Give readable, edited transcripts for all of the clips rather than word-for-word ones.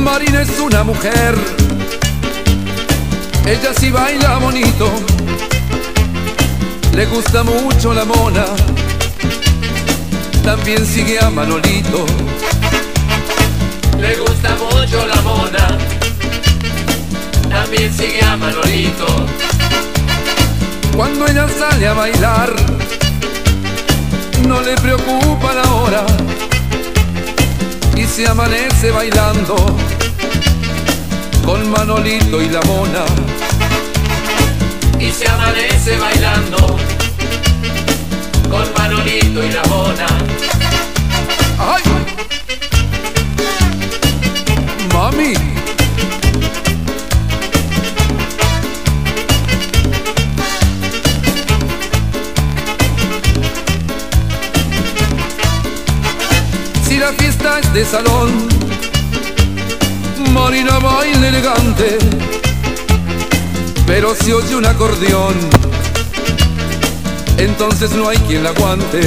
Marina es una mujer, ella sí baila bonito, le gusta mucho la mona, también sigue a Manolito. Le gusta mucho la mona, también sigue a Manolito. Cuando ella sale a bailar, no le preocupa la hora y se amanece bailando con Manolito y la mona. Y se amanece bailando con Manolito y la mona. ¡Ay! ¡Mami! Si la fiesta es de salón, Marina baila elegante, pero si oye un acordeón, entonces no hay quien la aguante.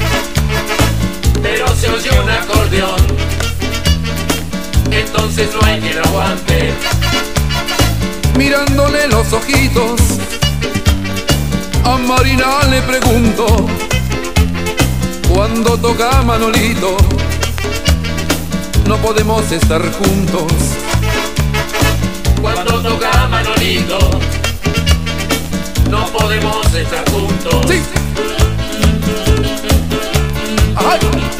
Pero si oye un acordeón, entonces no hay quien la aguante. Mirándole los ojitos, a Marina le pregunto, cuando toca Manolito, no podemos estar juntos. Cuando toca Manolito, no podemos estar juntos. ¡Sí! ¡Ay!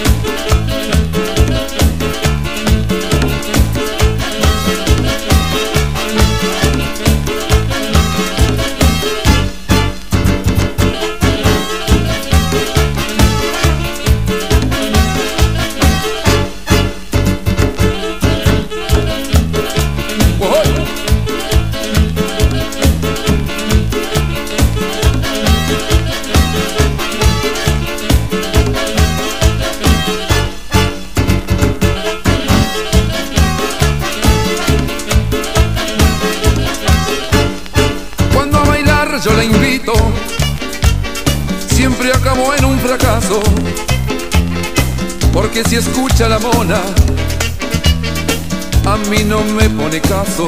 Yo la invito, siempre acabó en un fracaso, porque si escucha la mona, a mí no me pone caso.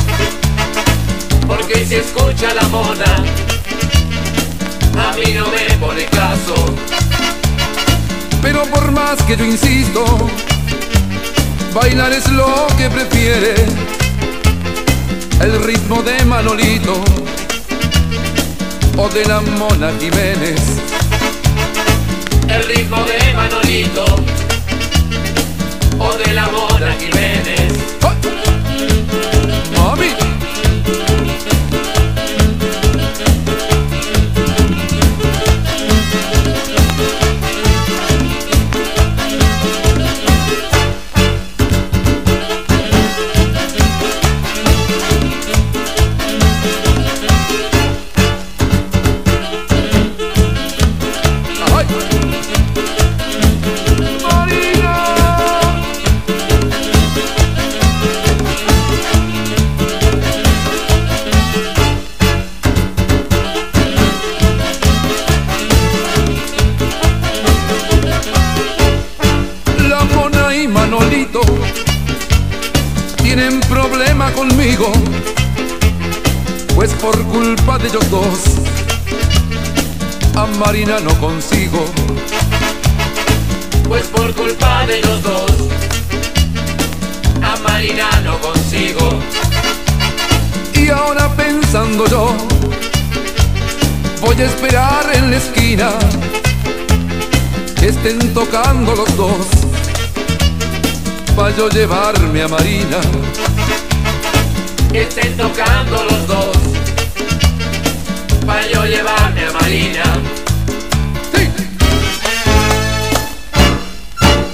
Porque si escucha la mona, a mí no me pone caso. Pero por más que yo insisto, bailar es lo que prefiere, el ritmo de Manolito o de la Mona Jiménez. El ritmo de Manolito o de la Mona Jiménez. ¡Mami! Manolito tienen problema conmigo, pues por culpa de ellos dos a Marina no consigo. Pues por culpa de ellos dos a Marina no consigo. Y ahora pensando yo, voy a esperar en la esquina que estén tocando los dos, pa' yo llevarme a Marina.